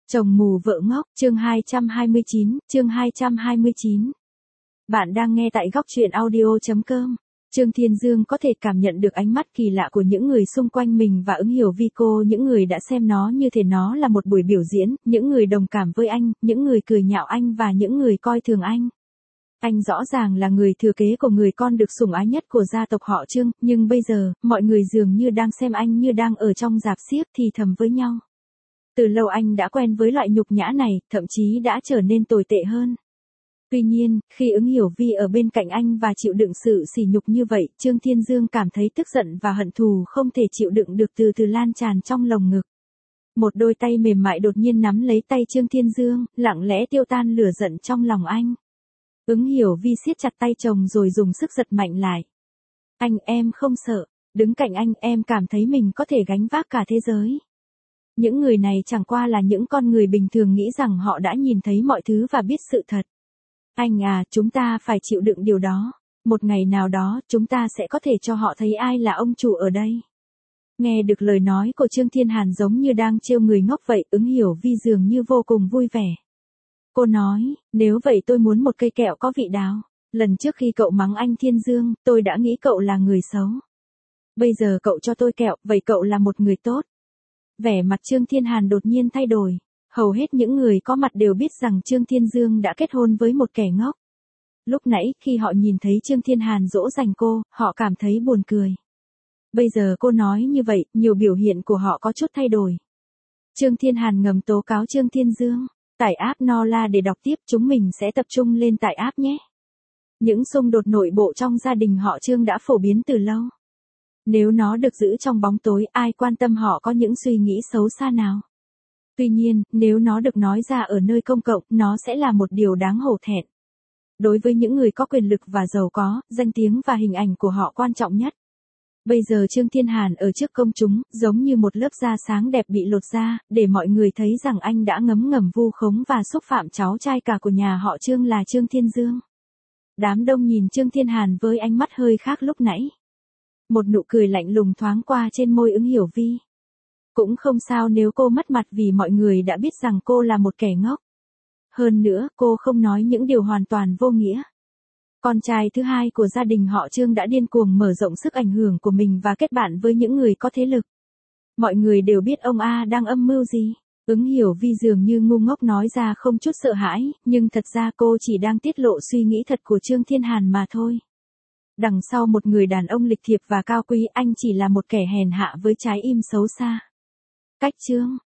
Chồng mù vợ ngốc, chương 229. Bạn đang nghe tại góc truyện audio.com. Trương Thiên Dương có thể cảm nhận được ánh mắt kỳ lạ của những người xung quanh mình và ứng hiểu vi cô, những người đã xem nó như thể nó là một buổi biểu diễn, những người đồng cảm với anh, những người cười nhạo anh và những người coi thường anh. Anh rõ ràng là người thừa kế của người con được sủng ái nhất của gia tộc họ Trương, nhưng bây giờ, mọi người dường như đang xem anh như đang ở trong rạp xiếc thì thầm với nhau. Từ lâu anh đã quen với loại nhục nhã này, thậm chí đã trở nên tồi tệ hơn. Tuy nhiên, khi ứng hiểu vi ở bên cạnh anh và chịu đựng sự sỉ nhục như vậy, Trương Thiên Dương cảm thấy tức giận và hận thù không thể chịu đựng được từ từ lan tràn trong lồng ngực. Một đôi tay mềm mại đột nhiên nắm lấy tay Trương Thiên Dương, lặng lẽ tiêu tan lửa giận trong lòng anh. Ứng hiểu vi siết chặt tay chồng rồi dùng sức giật mạnh lại. Anh, em không sợ, đứng cạnh anh em cảm thấy mình có thể gánh vác cả thế giới. Những người này chẳng qua là những con người bình thường nghĩ rằng họ đã nhìn thấy mọi thứ và biết sự thật. Anh à, chúng ta phải chịu đựng điều đó. Một ngày nào đó, chúng ta sẽ có thể cho họ thấy ai là ông chủ ở đây. Nghe được lời nói của Trương Thiên Hàn giống như đang trêu người ngốc vậy, ứng hiểu vi dường như vô cùng vui vẻ. Cô nói, nếu vậy tôi muốn một cây kẹo có vị đào. Lần trước khi cậu mắng anh Thiên Dương, tôi đã nghĩ cậu là người xấu. Bây giờ cậu cho tôi kẹo, vậy cậu là một người tốt. Vẻ mặt Trương Thiên Hàn đột nhiên thay đổi. Hầu hết những người có mặt đều biết rằng Trương Thiên Dương đã kết hôn với một kẻ ngốc. Lúc nãy, khi họ nhìn thấy Trương Thiên Hàn dỗ dành cô, họ cảm thấy buồn cười. Bây giờ cô nói như vậy, nhiều biểu hiện của họ có chút thay đổi. Trương Thiên Hàn ngầm tố cáo Trương Thiên Dương. Tải app Nola để đọc tiếp, chúng mình sẽ tập trung lên tải app nhé. Những xung đột nội bộ trong gia đình họ Trương đã phổ biến từ lâu. Nếu nó được giữ trong bóng tối, ai quan tâm họ có những suy nghĩ xấu xa nào. Tuy nhiên, nếu nó được nói ra ở nơi công cộng, nó sẽ là một điều đáng hổ thẹn. Đối với những người có quyền lực và giàu có, danh tiếng và hình ảnh của họ quan trọng nhất. Bây giờ Trương Thiên Hàn ở trước công chúng, giống như một lớp da sáng đẹp bị lột ra, để mọi người thấy rằng anh đã ngấm ngầm vu khống và xúc phạm cháu trai cả của nhà họ Trương là Trương Thiên Dương. Đám đông nhìn Trương Thiên Hàn với ánh mắt hơi khác lúc nãy. Một nụ cười lạnh lùng thoáng qua trên môi ứng hiểu vi. Cũng không sao nếu cô mất mặt vì mọi người đã biết rằng cô là một kẻ ngốc. Hơn nữa, cô không nói những điều hoàn toàn vô nghĩa. Con trai thứ hai của gia đình họ Trương đã điên cuồng mở rộng sức ảnh hưởng của mình và kết bạn với những người có thế lực. Mọi người đều biết ông A đang âm mưu gì. Ứng hiểu vi dường như ngu ngốc nói ra không chút sợ hãi, nhưng thật ra cô chỉ đang tiết lộ suy nghĩ thật của Trương Thiên Hàn mà thôi. Đằng sau một người đàn ông lịch thiệp và cao quý, anh chỉ là một kẻ hèn hạ với trái im xấu xa. Cách Trương